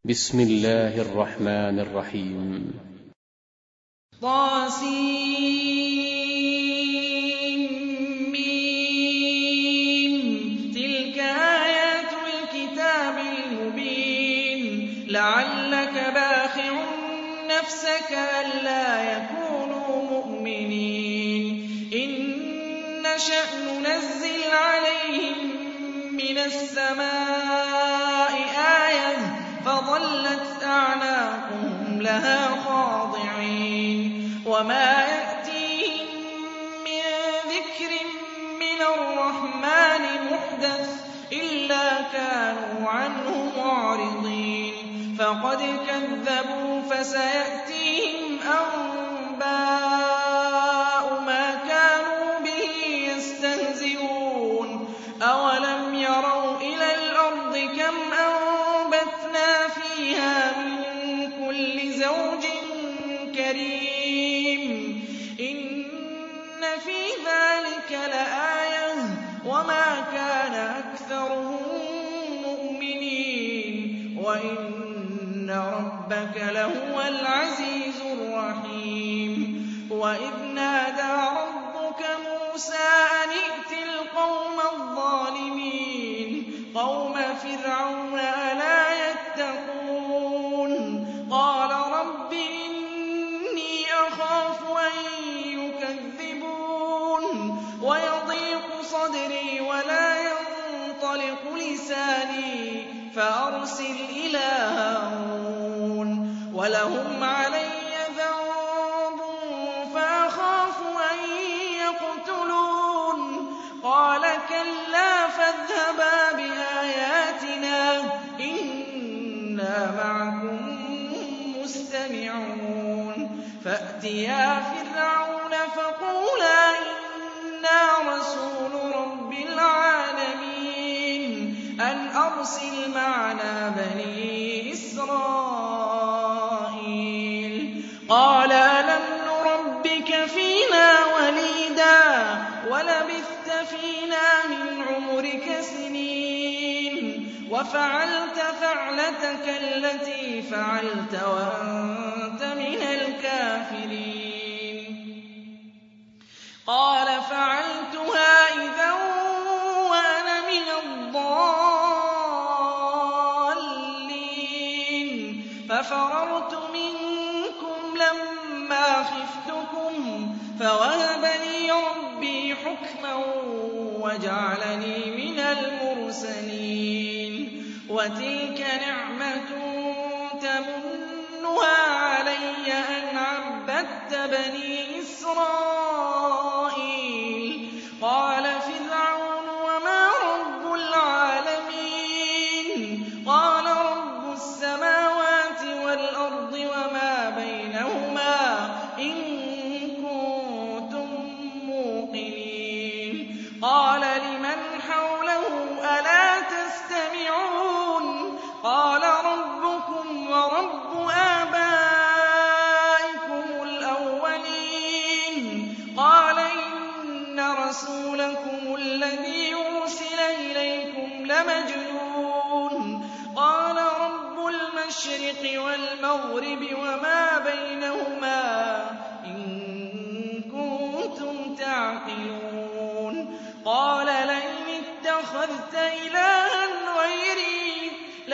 بسم الله الرحمن الرحيم. طاسيم تلك آيات الكتاب المبين لعلك باخع نفسك ألا يكونوا مؤمنين إن نشأ ننزل عليهم من السماء آية فظلت أعناقهم لها خاضعين وما يأتيهم من ذكر من الرحمن محدث إلا كانوا عنه معرضين فقد كذبوا فسيأتيهم أنباء ما كانوا به يستهزئون أولم يروا إلى الأرض كم أنبتنا فيها من كل زوج كريم إن في ذلك لآية وما كان أكثرهم مؤمنين وإن ربك لهو العزيز الرحيم وإذ نادى ربك موسى أن ائت القوم الظالمين قوم فرعون ألا يتقون قال رب إني أخاف أن يكذبون ويضيق صدري ولا ينطلق لساني فأرسل إلى هارون ولهم علي ذنب فأخاف أن يقتلون قال كلا فاذهبا بآياتنا إنا معكم مستمعون فأتيا فرعون فقولا إنا رسول رب العالمين أن أرسل معنا بني إسرائيل قال ألم نربك فينا وليدا ولبثت فينا من عمرك سنين وفعلت فعلتك التي فعلت وأنت من الكافرين قال فعلتها إذا وأنا من الضالين ففررت منكم لما خفتكم فوهب لي ربي حكما وجعلني من المرسلين وتلك نعمة تمنها علي أن عبدت بني إسرائيل قال فرعون وما رب العالمين قال رب السماوات والأرض وما بينهما إن كنتم موقنين قال لمن حوله ألا تستمعون قال ربكم ورب آبائكم الأولين قال إن رسولكم الذي أرسل إليكم لمجنون قال رب المشرق والمغرب وما بينهما إن كنتم تعقلون قال لئن اتخذت إلها غيري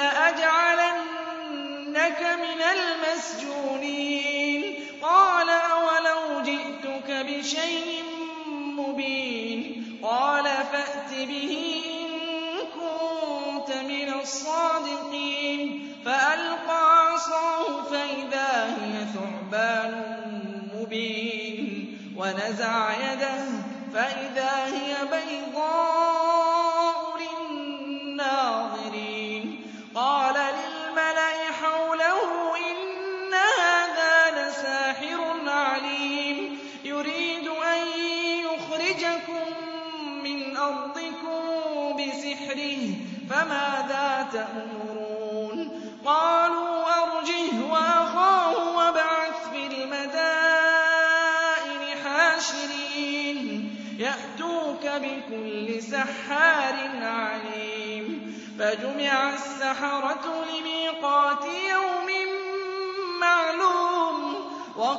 لأجعلنك من المسجونين قال أولو جئتك بشيء مبين قال فأت به إن كنت من الصادقين فألقى عصاه فإذا هي ثعبان مبين ونزع يده فإذا هي بيضاء للناظرين قال للملأ حوله إن هذا لساحر عليم يريد أن يخرجكم من أرضكم بسحره فماذا تأمرون قالوا أرجه وأخاه وابعث في المدائن حاشرين يأتوك بكل سحار عليم فجمع السحرة لميقات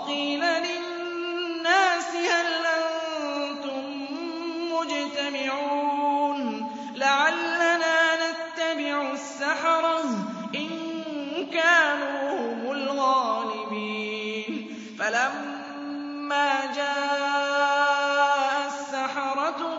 وَقِيلَ لِلنَّاسِ هَلْ أَنتُم مُّجْتَمِعُونَ لَعَلَّنَا نَتَّبِعُ السَّحَرَةَ إِن كَانُوا هُمُ الْغَالِبِينَ فَلَمَّا جَاءَ السَّحَرَةُ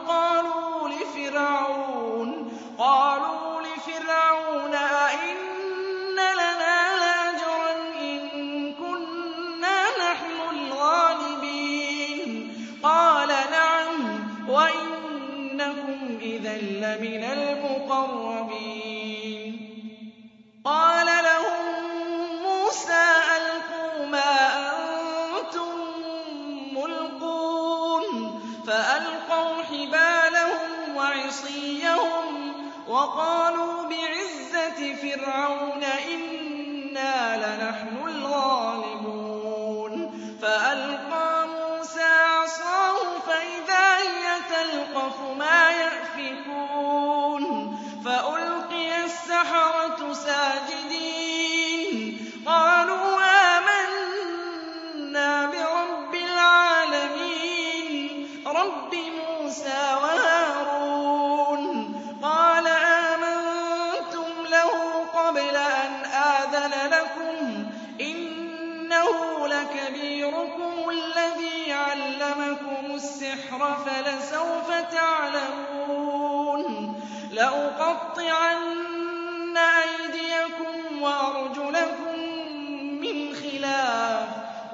قالوا لِفِرْعَوْنَ أَئِنَّ لَنَا لَأَجْرًا إِن كُنَّا نَحْنُ الْغَالِبِينَ قَالَ نَعَمْ وَإِنَّكُمْ إِذًا لَّمِنَ الْمُقَرَّبِينَ قَالَ لَهُم مُّوسَىٰ أَلْقُوا مَا أَنتُم مُّلْقُونَ فَأَلْقَوْا حِبَالَهُمْ وَعِصِيَّهُمْ وَقَالُوا بِعِزَّةِ فِرْعَوْنَ إِنَّا لَنَحْنُ الْغَالِبُونَ فَأَلْقَىٰ مُوسَىٰ عَصَاهُ فَإِذَا هِيَ تَلْقَفُ مَا يَأْفِكُونَ فَأُلْقِيَ السَّحَرَةُ سَاجِدِينَ قَالُوا آمَنَّا بِرَبِّ الْعَالَمِينَ رَبِّ مُوسَىٰ وَهَارُونَ قَالَ آمَنتُمْ لَهُ قَبْلَ أَنْ آذَنَ لَكُمْ إِنَّهُ لَكَبِيرُكُمُ الَّذِي عَلَّمَكُمُ السِّحْرَ فَلَسَوْفَ تَعْلَمُونَ لَأُقَطِّعَنَّ أَيْدِيَكُمْ وَأَرْجُلَكُم مِّنْ خِلَافٍ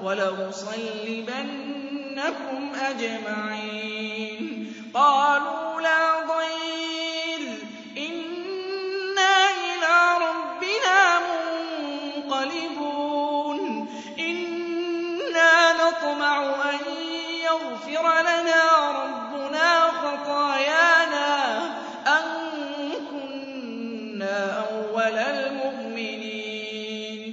وَلَأُصَلِّبَنَّكُمْ أَجْمَعِينَ قَالُوا لَا ضَيْرَ إِنَّا إِلَىٰ رَبِّنَا مُنقَلِبُونَ إِنَّا نَطْمَعُ أَن يَغْفِرَ لَنَا رَبُّنَا خَطَايَانَا أَن كُنَّا أَوَّلَ الْمُؤْمِنِينَ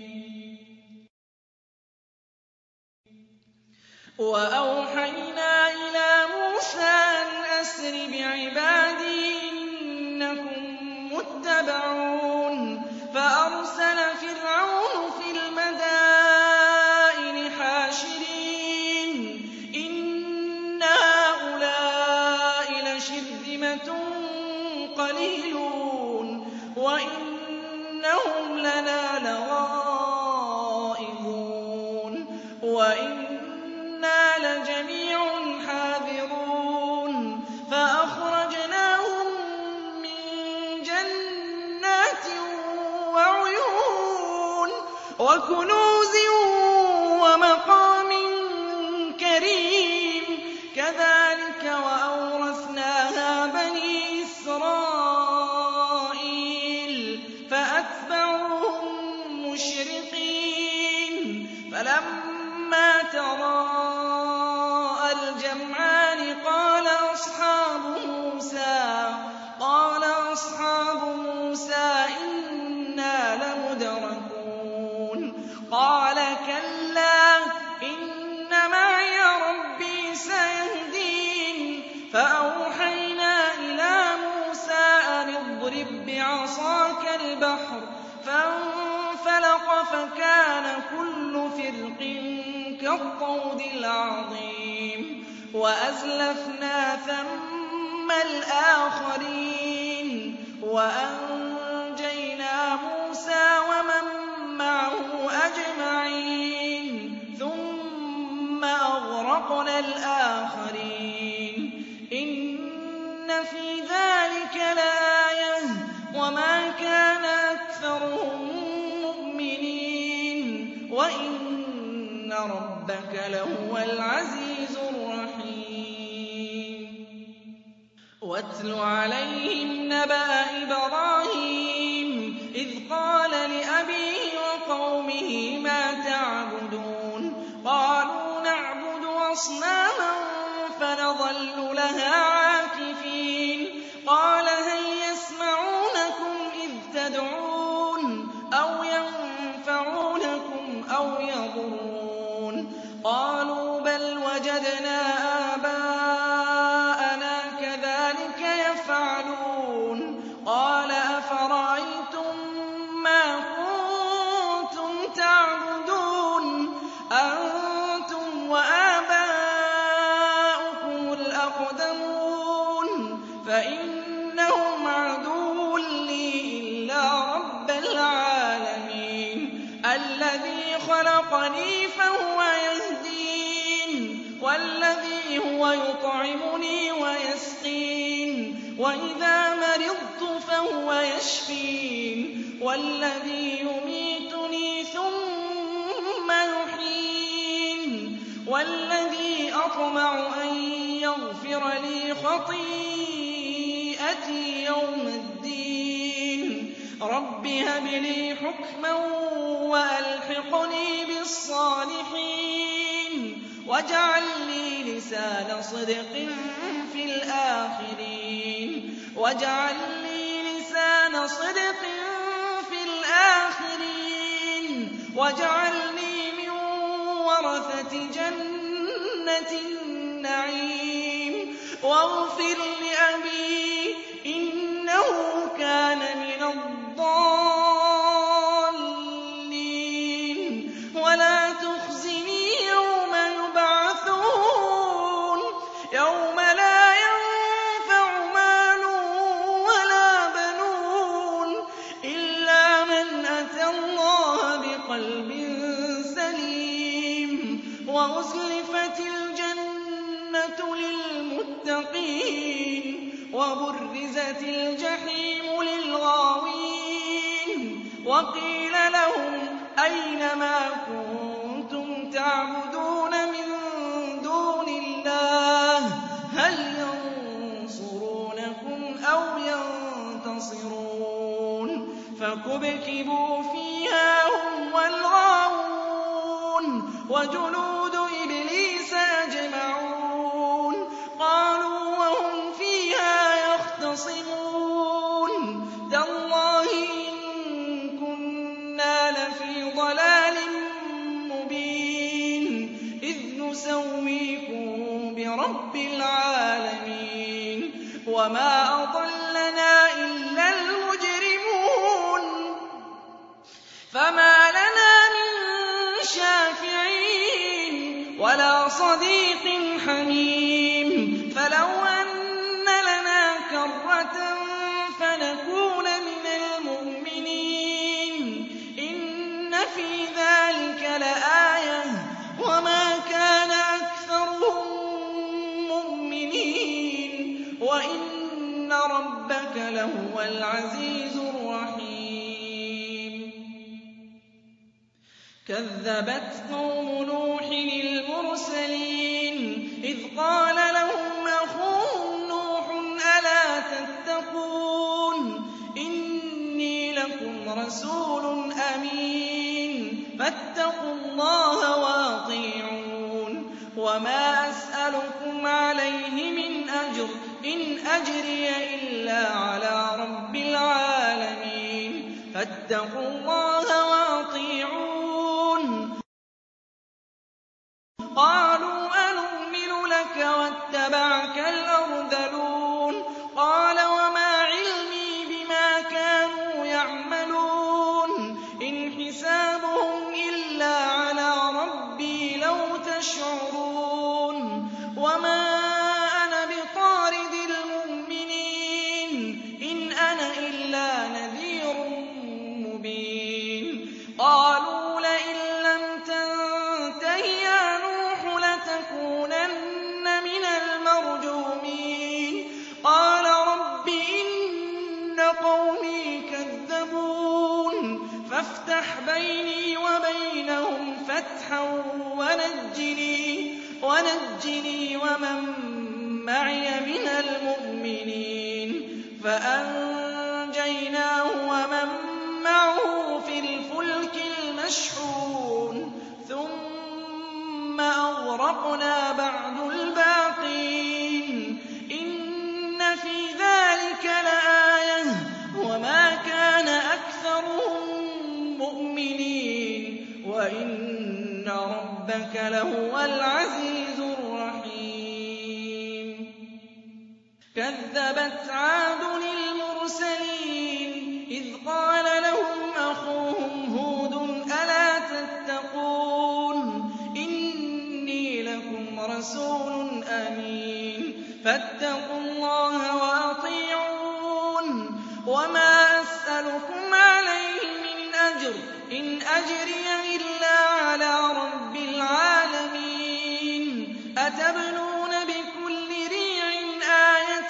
وَأَوْحَيْنَا إِلَىٰ مُوسَىٰ أَنْ أَسْرِ بِعِبَادِي إِنَّكُم مُّتَّبَعُونَ فَأَرْسَلَ فِرْعَوْنُ فِي الْمَدَائِنِ حَاشِرِينَ إِنَّ هَٰؤُلَاءِ لَشِرْذِمَةٌ قَلِيلُونَ وَإِنَّهُمْ لَنَا لَغَائِظُونَ وَإِنَّا لَجَمِيعٌ حَاذِرُونَ فَأَخْرَجْنَاهُم مِّن جَنَّاتٍ وَعُيُونٍ وَكُنُوزٍ وَمَقَامٍ كَرِيمٍ كَذَٰلِكَ وَأَوْرَثْنَاهَا بَنِي إِسْرَائِيلَ فَأَتْبَعُوهُم مُّشْرِقِينَ فَلَمَّا تَرَاءَى الْجَمْعَانِ قَالَ أَصْحَابُ مُوسَىٰ إِنَّا لَمُدْرَكُونَ قَالَ كَلَّا إِنَّ مَعِيَ رَبِّي سَيَهْدِينِ فَأَوْحَيْنَا إِلَىٰ مُوسَىٰ أَنِ اضْرِب بِّعَصَاكَ الْبَحْرَ فَانفَلَقَ فَكَانَ كُلُّ فِرْقٍ كَالطَّوْدِ الْعَظِيمِ وَأَزْلَفْنَا ثَمَّ الْآخَرِينَ وَأَنجَيْنَا مُوسَىٰ وَمَن مَّعَهُ أَجْمَعِينَ ثُمَّ أَغْرَقْنَا الْآخَرِينَ إِنَّ فِي ذَٰلِكَ لَآيَةً وَمَا كَانَ أَكْثَرُهُم مُّؤْمِنِينَ وَإِنَّ رَبَّكَ لَهُوَ الْعَزِيزُ الرَّحِيمُ وَاتْلُ عَلَيْهِمْ نَبَأَ إِبْرَاهِيمَ إِذْ قَالَ لِأَبِيهِ وَقَوْمِهِ مَا تَعْبُدُونَ قَالُوا نَعْبُدُ أَصْنَامًا فَنَظَلُّ لَهَا عَاكِفِينَ قَالَ هَلْ يَسْمَعُونَكُمْ إِذْ تَدْعُونَ أَوْ يَنفَعُونَكُمْ أَوْ يَضُرُّونَ قَالُوا بَلْ وَجَدْنَا آبَاءَنَا كَذَٰلِكَ يَفْعَلُونَ قَالَ أَفَرَأَيْتُم مَّا كُنتُمْ تَعْبُدُونَ أَنتُمْ الذي خلقني فهو يهدين والذي هو يطعمني ويسقين وإذا مرضت فهو يشفين والذي يميتني ثم يحيين والذي أطمع أن يغفر لي خطيئتي يوم الدين رب هب لي حكما وألحقني بالصالحين واجعل لي لسان صدق في الآخرين واجعلني من ورثة جنة النعيم واغفر لأبي إنه كان من الضالين ولا تخزني يوم يبعثون يوم لا ينفع مال ولا بنون إلا من أتى الله بقلب سليم وأزلفت الجنة للمتقين وبرزت الجحيم للغاوين وقيل لهم أين ما كنتم تعبدون من دون الله هل ينصرونكم أو ينتصرون فكبكبوا فيها هم والغاوون وجنود إبليس أجمعون قالوا وهم فيها يختصمون تالله إن كنا لفي ضلال مبين إذ نسويكم برب العالمين وما أضلنا إلا المجرمون فما لنا من شافعين ولا صديق حميم فلو أن لنا كرة فنكون من المؤمنين إن في ذلك لآية وما كان أكثرهم مؤمنين وإن ربك لهو العزيز الرحيم كذبت قوم نوح المرسلين إذ قال لهم أخوهم نوح ألا تتقون إني لكم رسول أمين فاتقوا الله وأطيعون وما أسألكم عليه من أجر إن أجري إلا على رب العالمين فاتقوا الله وأطيعون قالوا أنؤمن لك واتبعك الأرذلون قال وما علمي بما كانوا يعملون إن حسابهم إلا على ربي لو تشعرون وما أنا بطارد المؤمنين إن أنا إلا نذير مبين قالوا لئن لم تنته يا نوح لتكونن من المرجومين قال رب إن قومي كذبون فافتح بيني وبينهم فتحا ونجني ومن معي من المؤمنين فأنجيناه ومن معه في الفلك المشحون ثم أغرقنا بعد الباقين إن في ذلك لآية وما كان أكثرهم مؤمنين وإن ربك لهو العزيز الرحيم كذبت عاد المرسلين إذ قال لهم أخوهم هود ألا تتقون إني لكم رسول أمين فاتقوا الله وأطيعون وما أسألكم عليه من أجر أجر إن أجري إلا على رب العالمين أتبنون بكل ريع آية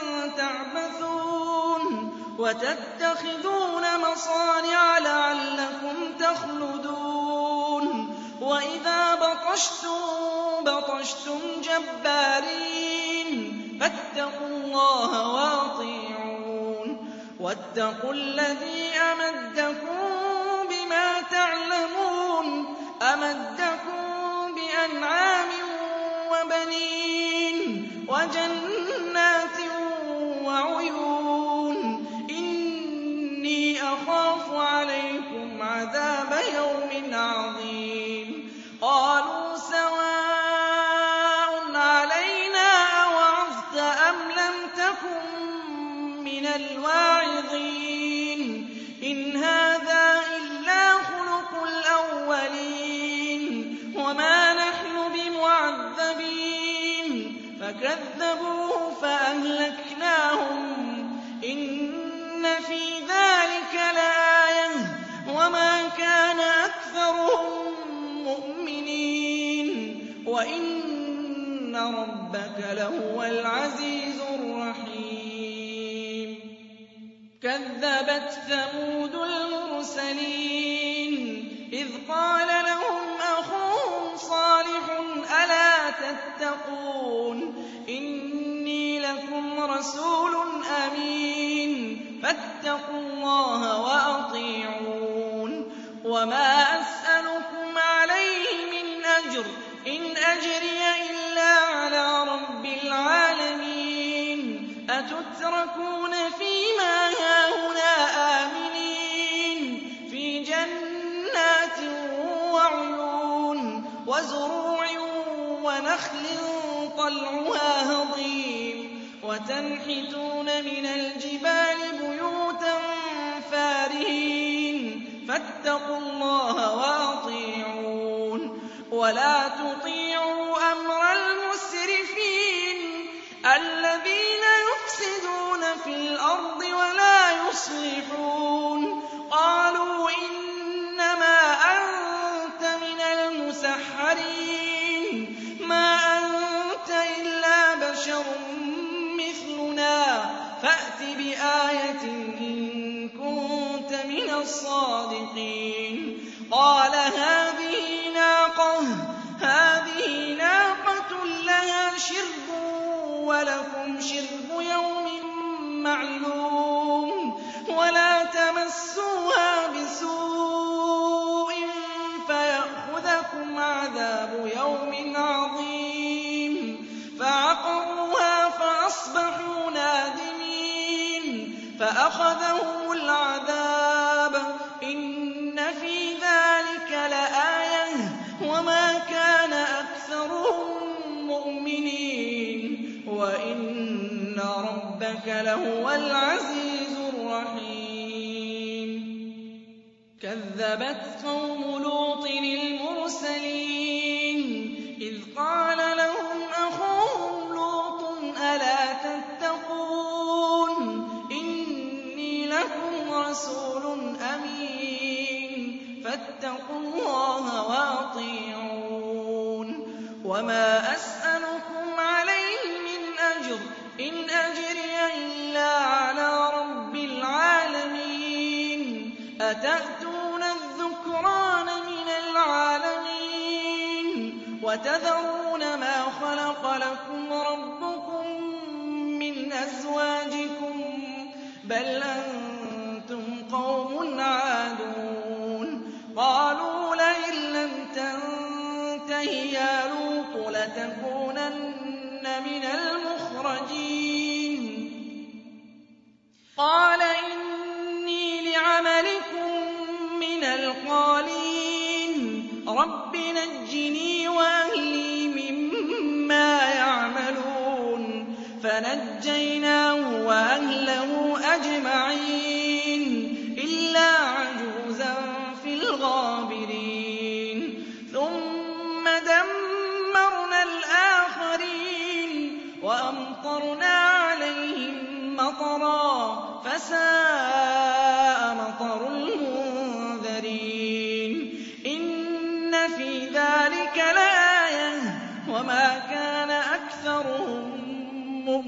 تعبثون وتتخذون مصانع لعلكم تخلدون وإذا بطشتم جبارين فاتقوا الله وأطيعون واتقوا الذي أمدكم بما تعلمون أمدكم بأنعام وبنين وجنات وعيون إني أخاف عليكم عذاب يوم عظيم قالوا سواء علينا أوعظت أم لم تكن من الواعظين إن هذا إلا خلق الأولين وما نحن بمعذبين فكذبوه فأهلكناهم إن في ذلك لآية وما كان أكثرهم مؤمنين وإن ربك لهو العزيز الرحيم كذبت ثمود المرسلين إذ قال لهم أخوهم صالح ألا تتقون إني لكم رسول أمين فاتقوا الله وأطيعون وما أسألكم عليه من أجر إن أجري إلا على رب العالمين أتتركون فيما هاهنا آمنين في جنات وعيون وزروع ونخل طلعها هضيم وتنحتون من الجبال بيوتا فارهين فاتقوا الله وأطيعون ولا تطيعوا أمر المسرفين الذين يفسدون في الأرض ولا يصلحون قالوا إنما أنت من المسحرين ما أنت إلا بشر مثلنا فأت بآية إن كنت من الصادقين قال هذه ناقة لها شرب ولكم شرب يوم معلوم ولا تمسوها بسوء فيأخذكم عذاب يوم عظيم فعقروها فأصبحوا نادمين فأخذهم العذاب إن في ذلك لآية وما كان أكثرهم مؤمنين وإن ربك لهو العزيز الرحيم كذبت قوم لوط المرسلين إذ قال لهم أخوهم لوط ألا تتقون إني لكم رسول أمين فاتقوا الله وأطيعون وما أسألكم عليه من أجر إن أجري إلا على رب العالمين أتأتون الذكران من العالمين وتذرون ما خلق لكم ربكم من أزواجكم بل أنتم قوم عادون قالوا لئن لم تنته يا لوط لتكونن من المخرجين قال إني لعملكم من القالين رب نجني وأهلي مما يعملون فنجيناه وأهله أجمعين إلا عجوزا في الغابرين ثم دمرنا الآخرين وأمطرنا عليهم مطرا فساء مطر المنذرين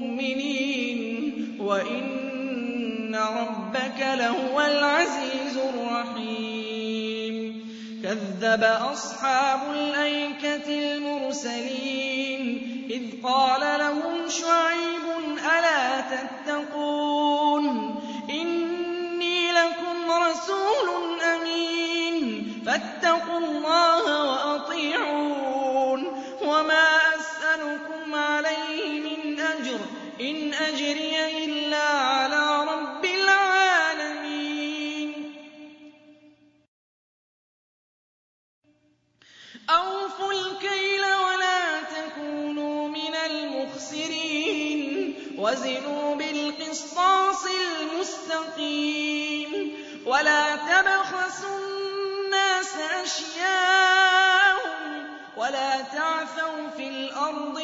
مُؤْمِنِينَ وَإِنَّ رَبَّكَ لَهُوَ الْعَزِيزُ الرَّحِيمُ كَذَّبَ أَصْحَابُ الْأَيْكَةِ الْمُرْسَلِينَ إِذْ قَالَ لَهُمْ شُعَيْبٌ أَلَا تَتَّقُونَ إِنِّي لَكُمْ رَسُولٌ أَمِينٌ فَاتَّقُوا اللَّهَ وَأَطِيعُونِ وَمَا أَسْأَلُكُمْ عَلَيْهِ مِنْ أَجْرٍ إِنْ أَجْرِيَ إِلَّا عَلَىٰ رَبِّ الْعَالَمِينَ أَوْفُوا الْكَيْلَ وَلَا تَكُونُوا مِنَ الْمُخْسِرِينَ وَزِنُوا بِالْقِسْطَاسِ الْمُسْتَقِيمِ وَلَا تَبْخَسُوا النَّاسَ أَشْيَاءَهُمْ وَلَا تَعْثَوْا فِي الْأَرْضِ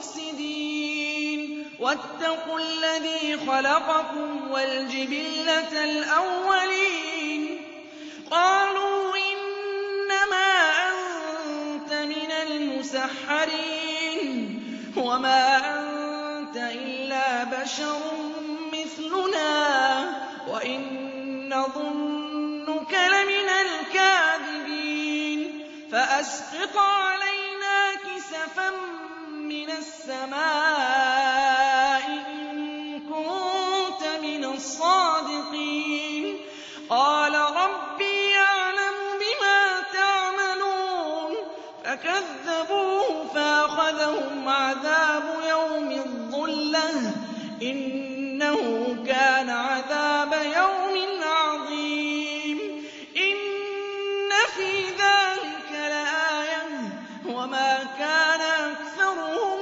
مُفْسِدِينَ وَاتَّقُوا الَّذِي خَلَقَكُمْ وَالْجِبِلَّةَ الْأَوَّلِينَ قَالُوا إِنَّمَا أَنتَ مِنَ الْمُسَحَّرِينَ وَمَا أَنتَ إِلَّا بَشَرٌ مِّثْلُنَا وَإِن نَّظُنُّكَ لَمِنَ الْكَاذِبِينَ فَأَسْقِطْ عَلَيْنَا كِسَفًا مِّنَ السَّمَاءِ إِن كُنتَ مِنَ الصَّادِقِينَ قَالَ رَبِّي يَعْلَمُ بِمَا تَعْمَلُونَ فَكَذَّبُوهُ فَأَخَذَهُمْ عَذَابُ يَوْمِ الظُّلَّةِ ۚ إِنَّهُ كَانَ عَذَابَ يَوْمٍ عَظِيمٍ إِنَّ فِي ذَٰلِكَ لَآيَةً وَمَا كَانَ أَكْثَرُهُم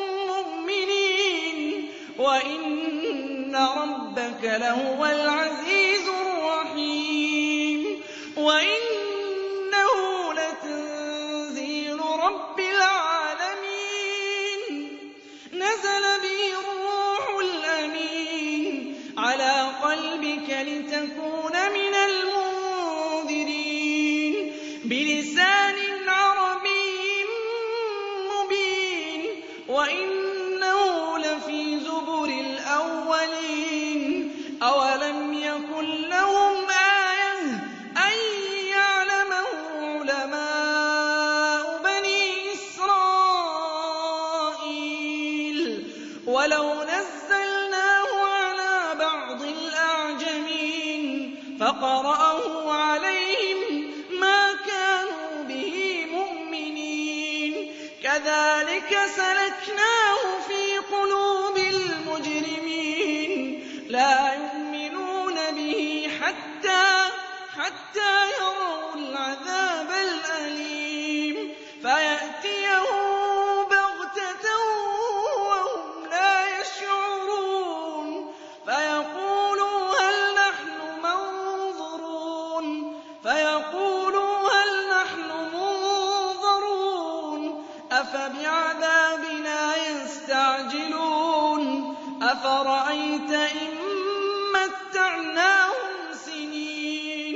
مُّؤْمِنِينَ وَإِنَّ رَبَّكَ لَهُوَ الْعَزِيزُ الرَّحِيمُ وَإِنَّهُ لَتَنزِيلُ رَبِّ الْعَالَمِينَ نَزَلَ بِهِ الرُّوحُ الْأَمِينُ عَلَىٰ قَلْبِكَ لِتَكُونَ مِنَ الْمُنذِرِينَ بِلِسَانٍ عَرَبِيٍّ مُّبِينٍ وَإِنَّهُ لَفِي زُبُرِ الْأَوَّلِينَ أَوَلَمْ يَكُن لَّهُمْ آيَةً أَن يَعْلَمَهُ عُلَمَاءُ بَنِي إِسْرَائِيلَ وَلَوْ نَزَّلْنَاهُ عَلَىٰ بَعْضِ الْأَعْجَمِينَ فَقَرَأَهُ عَلَيْهِم مَّا كَانُوا بِهِ مُؤْمِنِينَ كَذَٰلِكَ سَلَكْنَاهُ فِي قُلُوبِ الْمُجْرِمِينَ لَا يُؤْمِنُونَ بِهِ حَتَّىٰ يَرَوُا الْعَذَابَ الْأَلِيمَ فَيَأْتِيَهُم بَغْتَةً وَهُمْ لَا يَشْعُرُونَ فَيَقُولُوا هَلْ نَحْنُ مُنظَرُونَ أَفَبِعَذَابِنَا يَسْتَعْجِلُونَ أَفَرَأَيْتَ إِن مَّتَّعْنَاهُمْ سِنِينَ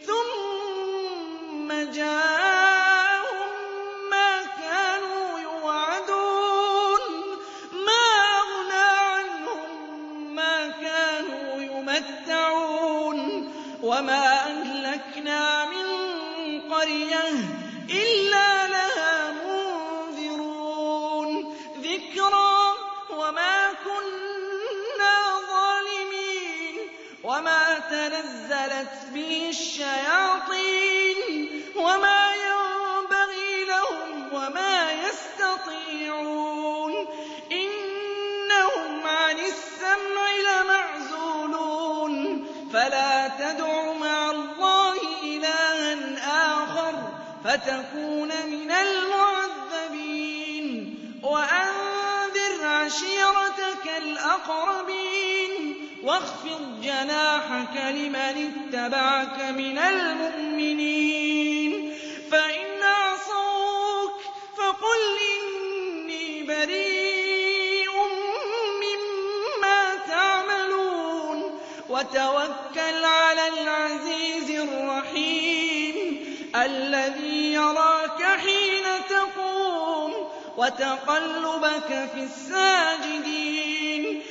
ثُمَّ جَاءَهُم مَّا كَانُوا يُوعَدُونَ مَا أَغْنَىٰ عَنْهُم مَّا كَانُوا يُمَتَّعُونَ وَمَا أَهْلَكْنَا مِن قَرْيَةٍ إِلَّا لَهَا مُنذِرُونَ ذِكْرَىٰ وَمَا كُنَّا ظَالِمِينَ وَمَا تَنَزَّلَتْ بِهِ الشَّيَاطِينُ وَمَا يَنبَغِي لَهُمْ وَمَا يَسْتَطِيعُونَ إِنَّهُمْ عَنِ السَّمْعِ لَمَعْزُولُونَ فَلَا تَدْعُ مَعَ اللَّهِ إِلَٰهًا آخَرَ فَتَكُونَ مِنَ الْمُعَذَّبِينَ وَأَنذِرْ عَشِيرَتَكَ الْأَقْرَبِينَ وَاخْفِضْ جَنَاحَكَ لِمَنِ اتَّبَعَكَ مِنَ الْمُؤْمِنِينَ فَإِنْ عَصَوْكَ فَقُلْ إِنِّي بَرِيءٌ مِّمَّا تَعْمَلُونَ وَتَوَكَّلْ عَلَى الْعَزِيزِ الرَّحِيمِ الَّذِي يَرَاكَ حِينَ تَقُومُ وتقلبك في الساجدين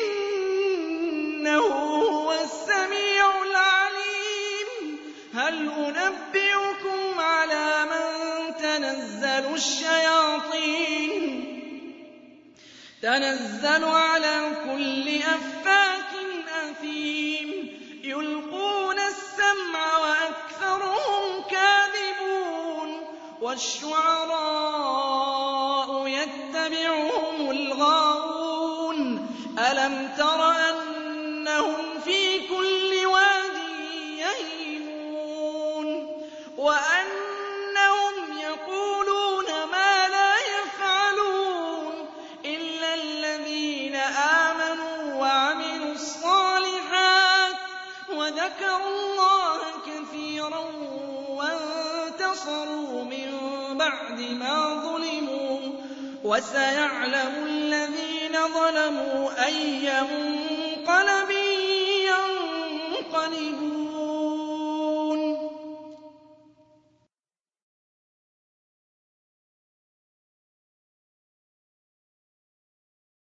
إنه هو السميع العليم هل أنبئكم على من تنزل الشياطين تنزل على كل أفاك أثيم يلقون السمع وأكثرهم كاذبون والشعراء يتبعهم الغاوون ألم تر أنهم في كل واد يهيمون وأنهم يقولون ما لا يفعلون إلا الذين آمنوا وعملوا الصالحات وذكروا الله كثيرا وانتصروا من بعد ما ظلموا وسيعلم الذين ظلموا أي منقلب ينقلبون